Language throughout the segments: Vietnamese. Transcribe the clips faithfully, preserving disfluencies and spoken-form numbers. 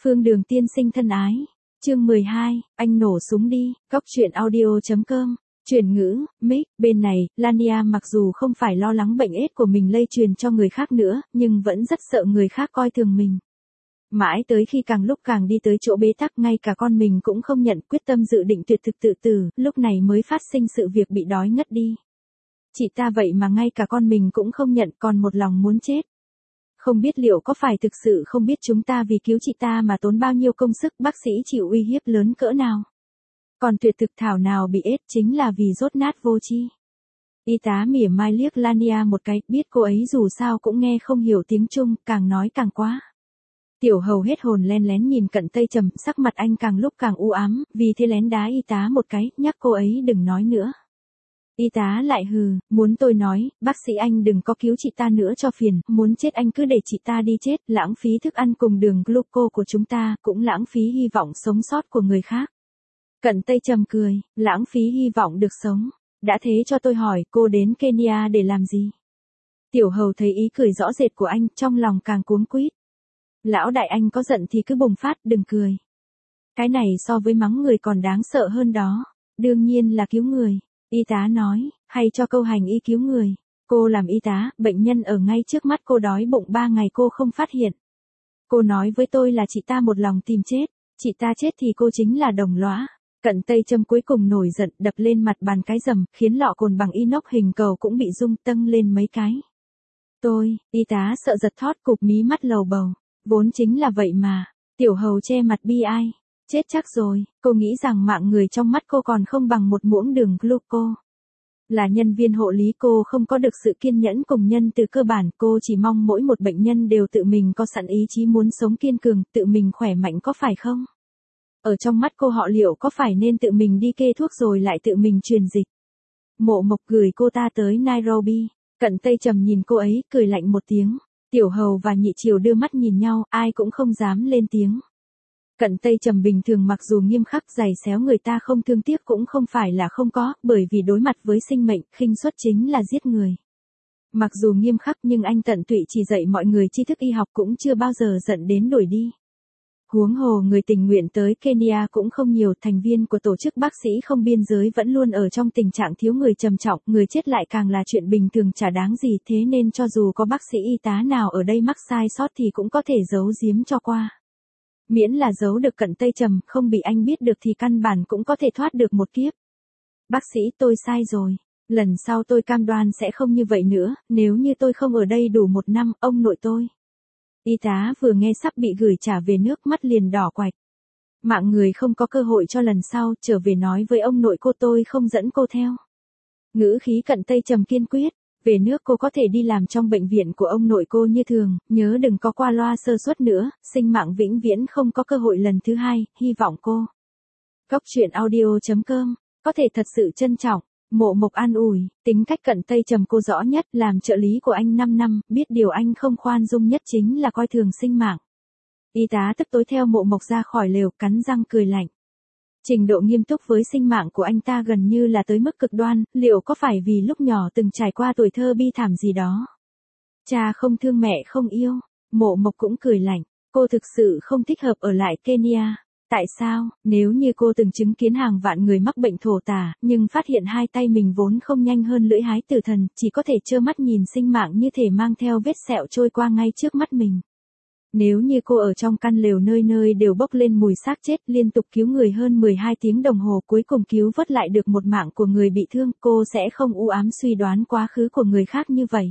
Phương Đường tiên sinh thân ái. Chương mười hai, anh nổ súng đi. Góc truyện audio.com. Chuyển ngữ, mic, bên này, Lania mặc dù không phải lo lắng bệnh ết của mình lây truyền cho người khác nữa, nhưng vẫn rất sợ người khác coi thường mình. Mãi tới khi càng lúc càng đi tới chỗ bế tắc, ngay cả con mình cũng không nhận, quyết tâm dự định tuyệt thực tự tử, lúc này mới phát sinh sự việc bị đói ngất đi. Chị ta vậy mà ngay cả con mình cũng không nhận, còn một lòng muốn chết. Không biết liệu có phải thực sự không biết chúng ta vì cứu chị ta mà tốn bao nhiêu công sức, bác sĩ chịu uy hiếp lớn cỡ nào. Còn tuyệt thực thảo nào bị ết chính là vì rốt nát vô tri. Y tá mỉa mai liếc Lania một cái, biết cô ấy dù sao cũng nghe không hiểu tiếng Trung, càng nói càng quá. Tiểu Hầu hết hồn len lén nhìn Cận Tây Trầm, sắc mặt anh càng lúc càng u ám, vì thế lén đá y tá một cái, nhắc cô ấy đừng nói nữa. Y tá lại hừ, muốn tôi nói, bác sĩ anh đừng có cứu chị ta nữa cho phiền, muốn chết anh cứ để chị ta đi chết, lãng phí thức ăn cùng đường gluco của chúng ta, cũng lãng phí hy vọng sống sót của người khác. Cận Tây Trầm cười, lãng phí hy vọng được sống. Đã thế cho tôi hỏi, cô đến Kenya để làm gì? Tiểu Hầu thấy ý cười rõ rệt của anh, trong lòng càng cuống quýt. Lão đại anh có giận thì cứ bùng phát, đừng cười. Cái này so với mắng người còn đáng sợ hơn đó. Đương nhiên là cứu người. Y tá nói, hay cho câu hành y cứu người. Cô làm y tá, bệnh nhân ở ngay trước mắt cô đói bụng ba ngày cô không phát hiện. Cô nói với tôi là chị ta một lòng tìm chết. Chị ta chết thì cô chính là đồng lõa. Cận Tây Trầm cuối cùng nổi giận, đập lên mặt bàn cái rầm, khiến lọ cồn bằng inox hình cầu cũng bị rung tâng lên mấy cái. Tôi, y tá sợ giật thót cụp mí mắt lầu bầu. Vốn chính là vậy mà. Tiểu Hầu che mặt bi ai. Chết chắc rồi, cô nghĩ rằng mạng người trong mắt cô còn không bằng một muỗng đường gluco. Là nhân viên hộ lý cô không có được sự kiên nhẫn cùng nhân từ cơ bản, cô chỉ mong mỗi một bệnh nhân đều tự mình có sẵn ý chí muốn sống kiên cường, tự mình khỏe mạnh có phải không? Ở trong mắt cô họ liệu có phải nên tự mình đi kê thuốc rồi lại tự mình truyền dịch? Mộ Mộc gửi cô ta tới Nairobi. Cận Tây Trầm nhìn cô ấy, cười lạnh một tiếng. Tiểu Hầu và Nhị Triều đưa mắt nhìn nhau, ai cũng không dám lên tiếng. Cận Tây Trầm bình thường mặc dù nghiêm khắc giày xéo người ta không thương tiếc cũng không phải là không có, bởi vì đối mặt với sinh mệnh, khinh suất chính là giết người. Mặc dù nghiêm khắc nhưng anh tận tụy chỉ dạy mọi người tri thức y học cũng chưa bao giờ giận đến đuổi đi. Huống hồ người tình nguyện tới Kenya cũng không nhiều, thành viên của tổ chức bác sĩ không biên giới vẫn luôn ở trong tình trạng thiếu người trầm trọng, người chết lại càng là chuyện bình thường chả đáng gì, thế nên cho dù có bác sĩ y tá nào ở đây mắc sai sót thì cũng có thể giấu giếm cho qua. Miễn là giấu được Cận Tây Trầm, không bị anh biết được thì căn bản cũng có thể thoát được một kiếp. Bác sĩ tôi sai rồi. Lần sau tôi cam đoan sẽ không như vậy nữa, nếu như tôi không ở đây đủ một năm, ông nội tôi. Y tá vừa nghe sắp bị gửi trả về nước mắt liền đỏ quạch. Mạng người không có cơ hội cho lần sau, trở về nói với ông nội cô tôi không dẫn cô theo. Ngữ khí Cận Tây Trầm kiên quyết. Về nước cô có thể đi làm trong bệnh viện của ông nội cô như thường, nhớ đừng có qua loa sơ suất nữa, sinh mạng vĩnh viễn không có cơ hội lần thứ hai, hy vọng cô. Góc truyện audio.com, có thể thật sự trân trọng. Mộ Mộc an ủi, tính cách Cận Tây Trầm cô rõ nhất, làm trợ lý của anh năm năm, biết điều anh không khoan dung nhất chính là coi thường sinh mạng. Y tá tức tối theo Mộ Mộc ra khỏi lều, cắn răng cười lạnh. Trình độ nghiêm túc với sinh mạng của anh ta gần như là tới mức cực đoan, liệu có phải vì lúc nhỏ từng trải qua tuổi thơ bi thảm gì đó? Cha không thương mẹ không yêu, Mộ Mộc cũng cười lạnh, cô thực sự không thích hợp ở lại Kenya. Tại sao, nếu như cô từng chứng kiến hàng vạn người mắc bệnh thổ tả, nhưng phát hiện hai tay mình vốn không nhanh hơn lưỡi hái tử thần, chỉ có thể trơ mắt nhìn sinh mạng như thể mang theo vết sẹo trôi qua ngay trước mắt mình. Nếu như cô ở trong căn lều nơi nơi đều bốc lên mùi xác chết, liên tục cứu người hơn mười hai tiếng đồng hồ, cuối cùng cứu vớt lại được một mạng của người bị thương, cô sẽ không u ám suy đoán quá khứ của người khác như vậy.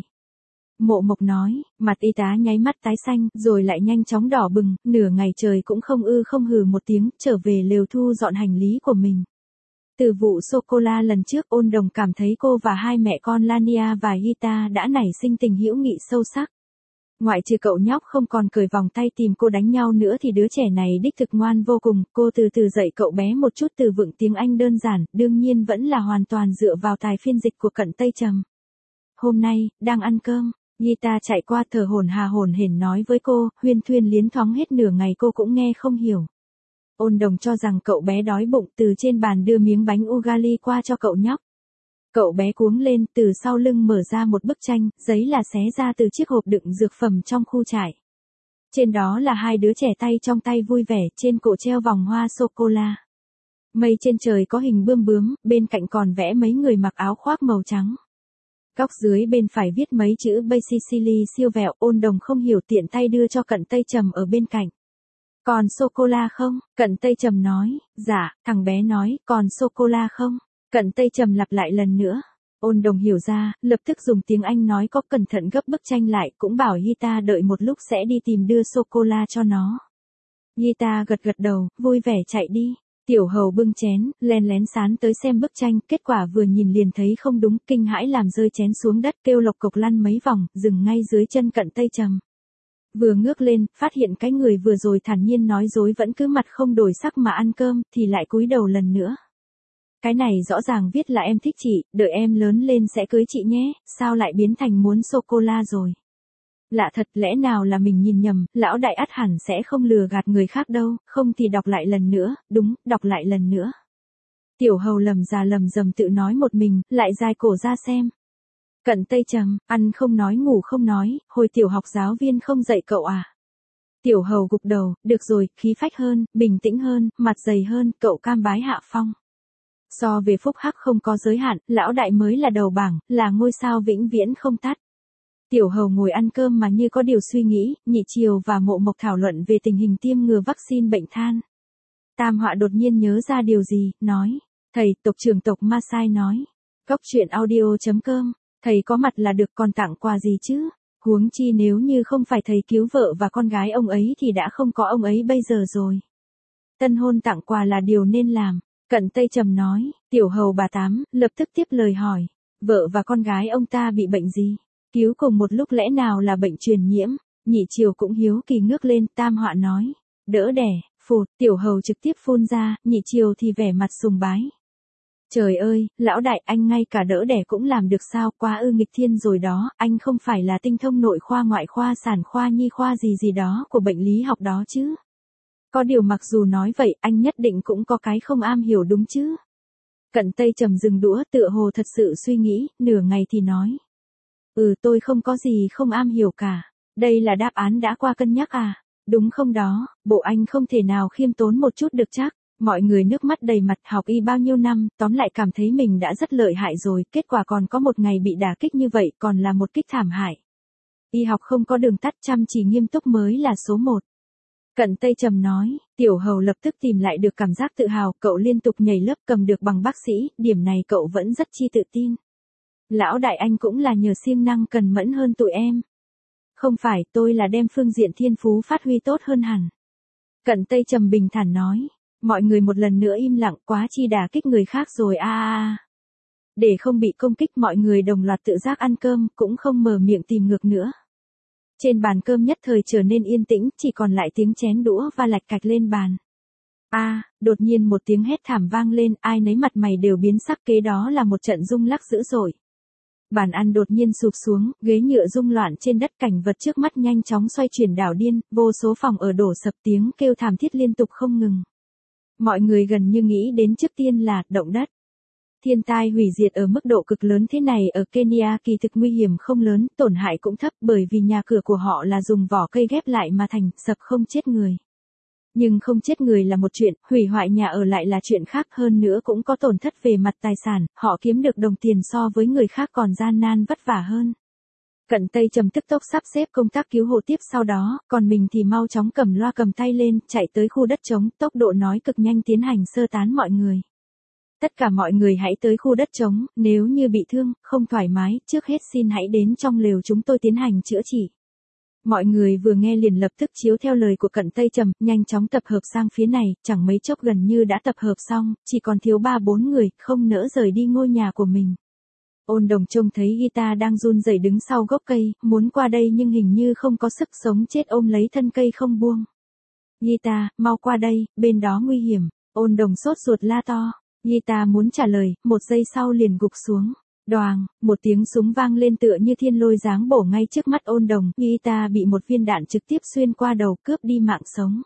Mộ Mộc nói, mặt y tá nháy mắt tái xanh, rồi lại nhanh chóng đỏ bừng, nửa ngày trời cũng không ư không hừ một tiếng, trở về lều thu dọn hành lý của mình. Từ vụ sô-cô-la lần trước, Ôn Đồng cảm thấy cô và hai mẹ con Lania và Gita đã nảy sinh tình hữu nghị sâu sắc. Ngoại trừ cậu nhóc không còn cởi vòng tay tìm cô đánh nhau nữa thì đứa trẻ này đích thực ngoan vô cùng, cô từ từ dạy cậu bé một chút từ vựng tiếng Anh đơn giản, đương nhiên vẫn là hoàn toàn dựa vào tài phiên dịch của Cận Tây Trầm. Hôm nay, đang ăn cơm, Gita chạy qua thở hổn hà hổn hển nói với cô, huyên thuyên liến thoáng hết nửa ngày cô cũng nghe không hiểu. Ôn Đồng cho rằng cậu bé đói bụng, từ trên bàn đưa miếng bánh ugali qua cho cậu nhóc. Cậu bé cuống lên, từ sau lưng mở ra một bức tranh, giấy là xé ra từ chiếc hộp đựng dược phẩm trong khu trại. Trên đó là hai đứa trẻ tay trong tay vui vẻ, trên cổ treo vòng hoa sô-cô-la. Mây trên trời có hình bươm bướm, bên cạnh còn vẽ mấy người mặc áo khoác màu trắng. Góc dưới bên phải viết mấy chữ Bay Sicily siêu vẹo. Ôn Đồng không hiểu tiện tay đưa cho Cận Tây Trầm ở bên cạnh. Còn sô-cô-la không? Cận Tây Trầm nói. Dạ. Thằng bé nói. Còn sô-cô-la không? Cận Tây Trầm lặp lại lần nữa. Ôn Đồng hiểu ra, lập tức dùng tiếng Anh nói có cẩn thận gấp bức tranh lại, cũng bảo Gita đợi một lúc sẽ đi tìm đưa sô-cô-la cho nó. Gita gật gật đầu, vui vẻ chạy đi. Tiểu Hầu bưng chén, len lén sán tới xem bức tranh, kết quả vừa nhìn liền thấy không đúng, kinh hãi làm rơi chén xuống đất, kêu lộc cộc lăn mấy vòng, dừng ngay dưới chân Cận Tây Trầm. Vừa ngước lên, phát hiện cái người vừa rồi thản nhiên nói dối vẫn cứ mặt không đổi sắc mà ăn cơm, thì lại cúi đầu lần nữa. Cái này rõ ràng viết là em thích chị, đợi em lớn lên sẽ cưới chị nhé, sao lại biến thành muốn sô-cô-la rồi. Lạ thật, lẽ nào là mình nhìn nhầm, lão đại ắt hẳn sẽ không lừa gạt người khác đâu, không thì đọc lại lần nữa, đúng, đọc lại lần nữa. Tiểu Hầu lầm già lầm rầm tự nói một mình, lại dài cổ ra xem. Cận Tây Trầm, ăn không nói ngủ không nói, hồi tiểu học giáo viên không dạy cậu à. Tiểu Hầu gục đầu, được rồi, khí phách hơn, bình tĩnh hơn, mặt dày hơn, cậu cam bái hạ phong. So về phúc hắc không có giới hạn, lão đại mới là đầu bảng, là ngôi sao vĩnh viễn không tắt. Tiểu Hầu ngồi ăn cơm mà như có điều suy nghĩ, Nhị Triều và Mộ Mộc thảo luận về tình hình tiêm ngừa vaccine bệnh than. Tam Họa đột nhiên nhớ ra điều gì, nói. Thầy, tộc trưởng tộc Ma Sai nói. Góc truyện audio chấm com, thầy có mặt là được còn tặng quà gì chứ? Huống chi nếu như không phải thầy cứu vợ và con gái ông ấy thì đã không có ông ấy bây giờ rồi. Tân hôn tặng quà là điều nên làm. Cận Tây Trầm nói. Tiểu Hầu bà Tám, lập tức tiếp lời hỏi. Vợ và con gái ông ta bị bệnh gì? Cứu cùng một lúc lẽ nào là bệnh truyền nhiễm? Nhị Triều cũng hiếu kỳ ngước lên, Tam Họa nói. Đỡ đẻ, phụt, Tiểu Hầu trực tiếp phun ra, Nhị Triều thì vẻ mặt sùng bái. Trời ơi, lão đại, anh ngay cả đỡ đẻ cũng làm được sao, quá ư nghịch thiên rồi đó, anh không phải là tinh thông nội khoa ngoại khoa sản khoa nhi khoa gì gì đó của bệnh lý học đó chứ. Có điều mặc dù nói vậy, anh nhất định cũng có cái không am hiểu đúng chứ. Cận Tây Trầm dừng đũa, tựa hồ thật sự suy nghĩ, nửa ngày thì nói. Ừ, tôi không có gì không am hiểu cả. Đây là đáp án đã qua cân nhắc à? Đúng không đó, bộ anh không thể nào khiêm tốn một chút được chắc. Mọi người nước mắt đầy mặt, học y bao nhiêu năm, tóm lại cảm thấy mình đã rất lợi hại rồi, kết quả còn có một ngày bị đả kích như vậy, còn là một kích thảm hại. Y học không có đường tắt, chăm chỉ nghiêm túc mới là số một. Cận Tây Trầm nói. Tiểu Hầu lập tức tìm lại được cảm giác tự hào, cậu liên tục nhảy lớp cầm được bằng bác sĩ, điểm này cậu vẫn rất chi tự tin. Lão đại anh cũng là nhờ siêng năng cần mẫn hơn tụi em. Không phải, tôi là đem phương diện thiên phú phát huy tốt hơn hẳn. Cận Tây Trầm bình thản nói. Mọi người một lần nữa im lặng, quá chi đả kích người khác rồi a a a. Để không bị công kích, mọi người đồng loạt tự giác ăn cơm, cũng không mở miệng tìm ngược nữa. Trên bàn cơm nhất thời trở nên yên tĩnh, chỉ còn lại tiếng chén đũa và lạch cạch lên bàn. A, đột nhiên một tiếng hét thảm vang lên, ai nấy mặt mày đều biến sắc, kế đó là một trận rung lắc dữ dội. Bàn ăn đột nhiên sụp xuống, ghế nhựa rung loạn trên đất, cảnh vật trước mắt nhanh chóng xoay chuyển đảo điên, vô số phòng ở đổ sập, tiếng kêu thảm thiết liên tục không ngừng. Mọi người gần như nghĩ đến trước tiên là động đất. Thiên tai hủy diệt ở mức độ cực lớn thế này ở Kenya kỳ thực nguy hiểm không lớn, tổn hại cũng thấp bởi vì nhà cửa của họ là dùng vỏ cây ghép lại mà thành, sập không chết người. Nhưng không chết người là một chuyện, hủy hoại nhà ở lại là chuyện khác, hơn nữa cũng có tổn thất về mặt tài sản, họ kiếm được đồng tiền so với người khác còn gian nan vất vả hơn. Cận Tây Trầm tức tốc sắp xếp công tác cứu hộ tiếp sau đó, còn mình thì mau chóng cầm loa cầm tay lên, chạy tới khu đất trống, tốc độ nói cực nhanh tiến hành sơ tán mọi người. Tất cả mọi người hãy tới khu đất trống, nếu như bị thương, không thoải mái, trước hết xin hãy đến trong lều chúng tôi tiến hành chữa trị. Mọi người vừa nghe liền lập tức chiếu theo lời của Cận Tây Trầm, nhanh chóng tập hợp sang phía này, chẳng mấy chốc gần như đã tập hợp xong, chỉ còn thiếu ba bốn người, không nỡ rời đi ngôi nhà của mình. Ôn Đồng trông thấy Gita đang run rẩy đứng sau gốc cây, muốn qua đây nhưng hình như không có sức, sống chết ôm lấy thân cây không buông. Gita, mau qua đây, bên đó nguy hiểm. Ôn Đồng sốt ruột la to. Gita muốn trả lời, một giây sau liền gục xuống. Đoàng, một tiếng súng vang lên tựa như thiên lôi giáng bổ ngay trước mắt Ôn Đồng. Gita bị một viên đạn trực tiếp xuyên qua đầu, cướp đi mạng sống.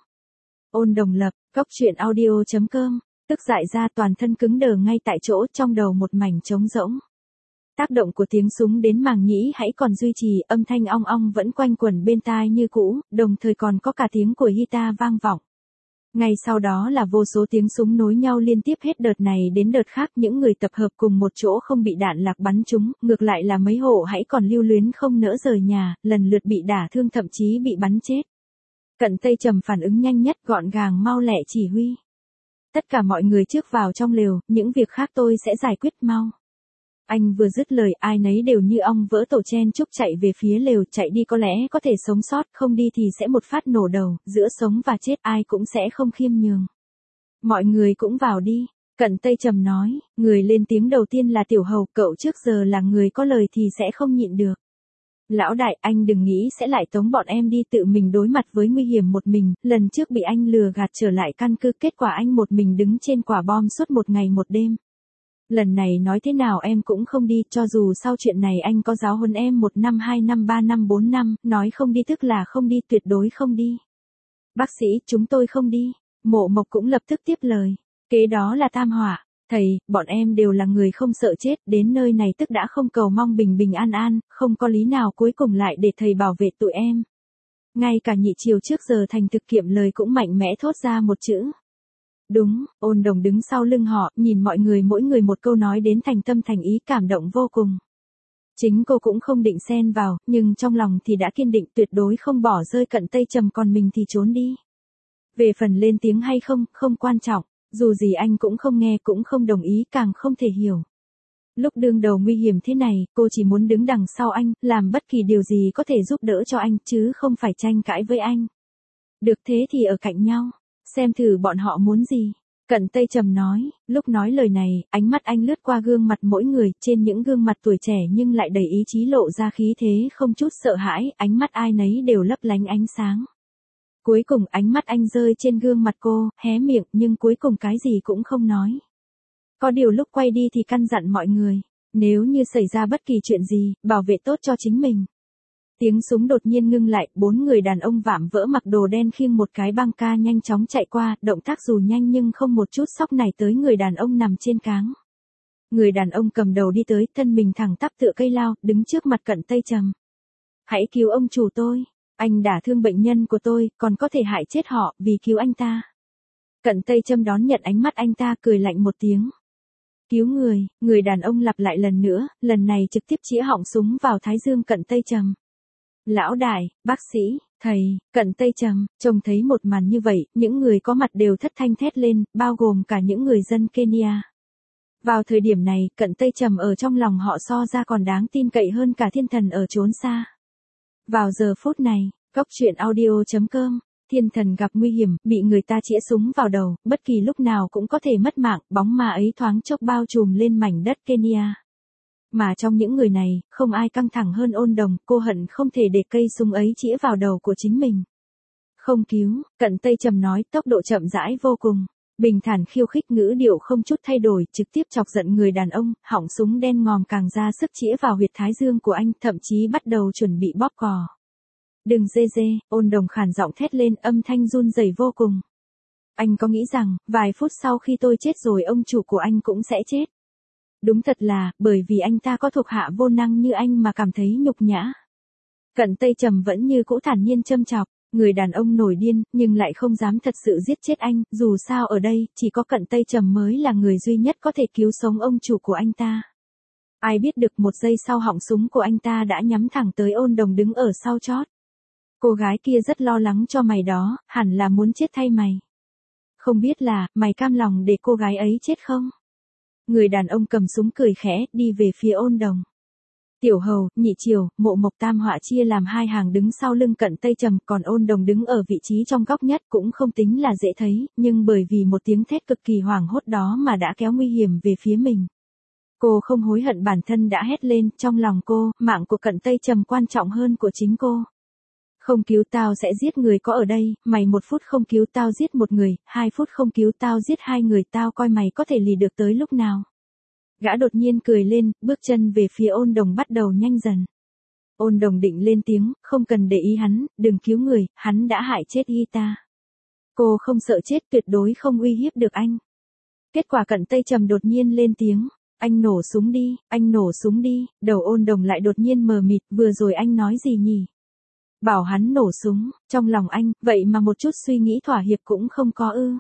Ôn Đồng lập, góc truyện audio chấm com, tức dại ra toàn thân cứng đờ ngay tại chỗ, trong đầu một mảnh trống rỗng. Tác động của tiếng súng đến màng nhĩ hãy còn duy trì, âm thanh ong ong vẫn quanh quẩn bên tai như cũ, đồng thời còn có cả tiếng của guitar vang vọng. Ngay sau đó là vô số tiếng súng nối nhau liên tiếp hết đợt này đến đợt khác, những người tập hợp cùng một chỗ không bị đạn lạc bắn trúng, ngược lại là mấy hộ hãy còn lưu luyến không nỡ rời nhà, lần lượt bị đả thương thậm chí bị bắn chết. Cận Tây Trầm phản ứng nhanh nhất, gọn gàng mau lẹ chỉ huy. Tất cả mọi người trước vào trong lều, những việc khác tôi sẽ giải quyết mau. Anh vừa dứt lời, ai nấy đều như ong vỡ tổ chen chúc chạy về phía lều, chạy đi có lẽ có thể sống sót, không đi thì sẽ một phát nổ đầu, giữa sống và chết ai cũng sẽ không khiêm nhường. Mọi người cũng vào đi, Cận Tây Trầm nói, người lên tiếng đầu tiên là Tiểu Hầu, cậu trước giờ là người có lời thì sẽ không nhịn được. Lão đại, anh đừng nghĩ sẽ lại tống bọn em đi, tự mình đối mặt với nguy hiểm một mình, lần trước bị anh lừa gạt trở lại căn cứ, kết quả anh một mình đứng trên quả bom suốt một ngày một đêm. Lần này nói thế nào em cũng không đi, cho dù sau chuyện này anh có giáo huấn em một năm hai năm ba năm bốn năm, nói không đi tức là không đi, tuyệt đối không đi. Bác sĩ, chúng tôi không đi. Mộ Mộc cũng lập tức tiếp lời. Kế đó là Tam Hỏa. Thầy, bọn em đều là người không sợ chết, đến nơi này tức đã không cầu mong bình bình an an, không có lý nào cuối cùng lại để thầy bảo vệ tụi em. Ngay cả Nhị Triều trước giờ thành thực kiệm lời cũng mạnh mẽ thốt ra một chữ. Đúng, Ôn Đồng đứng sau lưng họ, nhìn mọi người mỗi người một câu nói đến thành tâm thành ý, cảm động vô cùng. Chính cô cũng không định xen vào, nhưng trong lòng thì đã kiên định tuyệt đối không bỏ rơi Cận Tây Trầm, còn mình thì trốn đi. Về phần lên tiếng hay không, không quan trọng, dù gì anh cũng không nghe, cũng không đồng ý, càng không thể hiểu. Lúc đương đầu nguy hiểm thế này, cô chỉ muốn đứng đằng sau anh, làm bất kỳ điều gì có thể giúp đỡ cho anh, chứ không phải tranh cãi với anh. Được thế thì ở cạnh nhau. Xem thử bọn họ muốn gì. Cận Tây Trầm nói, lúc nói lời này, ánh mắt anh lướt qua gương mặt mỗi người, trên những gương mặt tuổi trẻ nhưng lại đầy ý chí lộ ra khí thế không chút sợ hãi, ánh mắt ai nấy đều lấp lánh ánh sáng. Cuối cùng ánh mắt anh rơi trên gương mặt cô, hé miệng nhưng cuối cùng cái gì cũng không nói. Có điều lúc quay đi thì căn dặn mọi người, nếu như xảy ra bất kỳ chuyện gì, bảo vệ tốt cho chính mình. Tiếng súng đột nhiên ngưng lại, bốn người đàn ông vạm vỡ mặc đồ đen khiêng một cái băng ca nhanh chóng chạy qua, động tác dù nhanh nhưng không một chút sóc nảy tới người đàn ông nằm trên cáng. Người đàn ông cầm đầu đi tới, thân mình thẳng tắp tựa cây lao, đứng trước mặt Cận Tây Trầm. Hãy cứu ông chủ tôi, anh đả thương bệnh nhân của tôi, còn có thể hại chết họ, vì cứu anh ta. Cận Tây Trầm đón nhận ánh mắt anh ta, cười lạnh một tiếng. Cứu người, người đàn ông lặp lại lần nữa, lần này trực tiếp chĩa họng súng vào thái dương Cận Tây Trầm. Lão đại, bác sĩ, thầy, Cận Tây Trầm, trông thấy một màn như vậy, những người có mặt đều thất thanh thét lên, bao gồm cả những người dân Kenya. Vào thời điểm này, Cận Tây Trầm ở trong lòng họ so ra còn đáng tin cậy hơn cả thiên thần ở chốn xa. Vào giờ phút này, Cốc truyện audio chấm com, thiên thần gặp nguy hiểm, bị người ta chĩa súng vào đầu, bất kỳ lúc nào cũng có thể mất mạng, bóng ma ấy thoáng chốc bao trùm lên mảnh đất Kenya. Mà trong những người này, không ai căng thẳng hơn Ôn Đồng, cô hận không thể để cây súng ấy chĩa vào đầu của chính mình. Không cứu, Cận Tây Trầm nói, tốc độ chậm rãi vô cùng. Bình thản khiêu khích, ngữ điệu không chút thay đổi, trực tiếp chọc giận người đàn ông, họng súng đen ngòm càng ra sức chĩa vào huyệt thái dương của anh, thậm chí bắt đầu chuẩn bị bóp cò. Đừng dê dê, Ôn Đồng khàn giọng thét lên, âm thanh run rẩy vô cùng. Anh có nghĩ rằng, vài phút sau khi tôi chết rồi ông chủ của anh cũng sẽ chết? Đúng thật là, bởi vì anh ta có thuộc hạ vô năng như anh mà cảm thấy nhục nhã. Cận Tây Trầm vẫn như cũ thản nhiên châm chọc, người đàn ông nổi điên, nhưng lại không dám thật sự giết chết anh, dù sao ở đây, chỉ có Cận Tây Trầm mới là người duy nhất có thể cứu sống ông chủ của anh ta. Ai biết được một giây sau họng súng của anh ta đã nhắm thẳng tới Ôn Đồng đứng ở sau chót. Cô gái kia rất lo lắng cho mày đó, hẳn là muốn chết thay mày. Không biết là, mày cam lòng để cô gái ấy chết không? Người đàn ông cầm súng cười khẽ, đi về phía Ôn Đồng. Tiểu Hầu, Nhị Triều, Mộ Mộc, Tam Họa chia làm hai hàng đứng sau lưng Cận Tây Trầm, còn Ôn Đồng đứng ở vị trí trong góc nhất, cũng không tính là dễ thấy, nhưng bởi vì một tiếng thét cực kỳ hoảng hốt đó mà đã kéo nguy hiểm về phía mình. Cô không hối hận bản thân đã hét lên, trong lòng cô, mạng của Cận Tây Trầm quan trọng hơn của chính cô. Không cứu tao sẽ giết người có ở đây, mày một phút không cứu tao giết một người, hai phút không cứu tao giết hai người, tao coi mày có thể lì được tới lúc nào. Gã đột nhiên cười lên, bước chân về phía Ôn Đồng bắt đầu nhanh dần. Ôn Đồng định lên tiếng, không cần để ý hắn, đừng cứu người, hắn đã hại chết y ta. Cô không sợ chết, tuyệt đối không uy hiếp được anh. Kết quả Cận Tây Trầm đột nhiên lên tiếng, Anh nổ súng đi, anh nổ súng đi, đầu Ôn Đồng lại đột nhiên mờ mịt, vừa rồi anh nói gì nhỉ? Bảo hắn nổ súng, trong lòng anh, vậy mà một chút suy nghĩ thỏa hiệp cũng không có ư.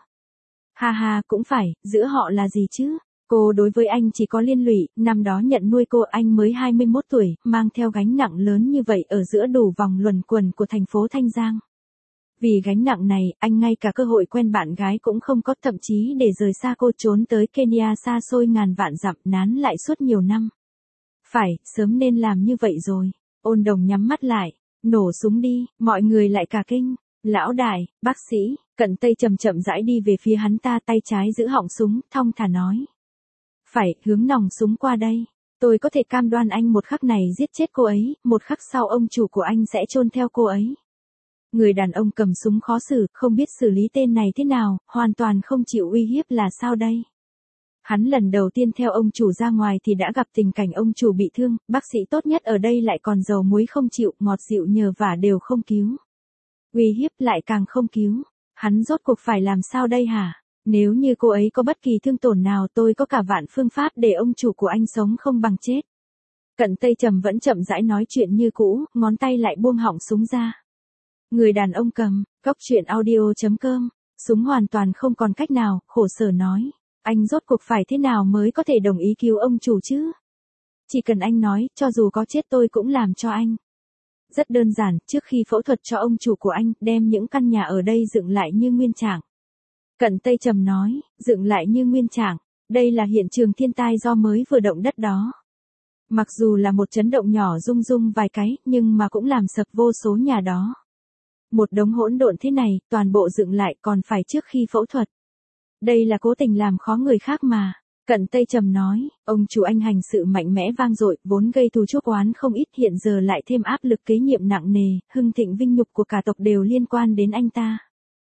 Ha ha, cũng phải, giữa họ là gì chứ? Cô đối với anh chỉ có liên lụy, năm đó nhận nuôi cô anh mới hai mươi mốt tuổi, mang theo gánh nặng lớn như vậy ở giữa đủ vòng luẩn quẩn của thành phố Thanh Giang. Vì gánh nặng này, anh ngay cả cơ hội quen bạn gái cũng không có, thậm chí để rời xa cô trốn tới Kenya xa xôi ngàn vạn dặm nán lại suốt nhiều năm. Phải, sớm nên làm như vậy rồi. Ôn Đồng nhắm mắt lại, nổ súng đi, mọi người lại cả kinh. Lão đại, bác sĩ, Cận Tây chậm chậm rãi đi về phía hắn ta, tay trái giữ họng súng, thong thả nói. Phải, hướng nòng súng qua đây. Tôi có thể cam đoan anh một khắc này giết chết cô ấy, một khắc sau ông chủ của anh sẽ chôn theo cô ấy. Người đàn ông cầm súng khó xử, không biết xử lý tên này thế nào, hoàn toàn không chịu uy hiếp là sao đây? Hắn lần đầu tiên theo ông chủ ra ngoài thì đã gặp tình cảnh ông chủ bị thương, bác sĩ tốt nhất ở đây lại còn dầu muối không chịu, ngọt dịu nhờ vả đều không cứu. Uy hiếp lại càng không cứu. Hắn rốt cuộc phải làm sao đây hả? Nếu như cô ấy có bất kỳ thương tổn nào tôi có cả vạn phương pháp để ông chủ của anh sống không bằng chết. Cận Tây Trầm vẫn chậm rãi nói chuyện như cũ, ngón tay lại buông họng súng ra. Người đàn ông cầm, góc chuyện audio chấm com, súng hoàn toàn không còn cách nào, khổ sở nói. Anh rốt cuộc phải thế nào mới có thể đồng ý cứu ông chủ chứ? Chỉ cần anh nói, cho dù có chết tôi cũng làm cho anh. Rất đơn giản, trước khi phẫu thuật cho ông chủ của anh, đem những căn nhà ở đây dựng lại như nguyên trạng. Cận Tây Trầm nói, dựng lại như nguyên trạng, đây là hiện trường thiên tai do mới vừa động đất đó. Mặc dù là một chấn động nhỏ rung rung vài cái, nhưng mà cũng làm sập vô số nhà đó. Một đống hỗn độn thế này, toàn bộ dựng lại còn phải trước khi phẫu thuật. Đây là cố tình làm khó người khác mà. Cận Tây Trầm nói, ông chủ anh hành sự mạnh mẽ vang dội, vốn gây thù chuốc oán không ít, hiện giờ lại thêm áp lực kế nhiệm nặng nề, hưng thịnh vinh nhục của cả tộc đều liên quan đến anh ta.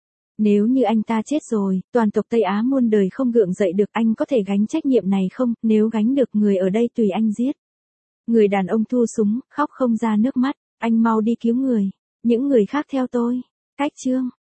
Nếu như anh ta chết rồi, toàn tộc Tây Á muôn đời không gượng dậy được, anh có thể gánh trách nhiệm này không? Nếu gánh được, người ở đây tùy anh giết. Người đàn ông thu súng, khóc không ra nước mắt, anh mau đi cứu người, những người khác theo tôi. Cách chương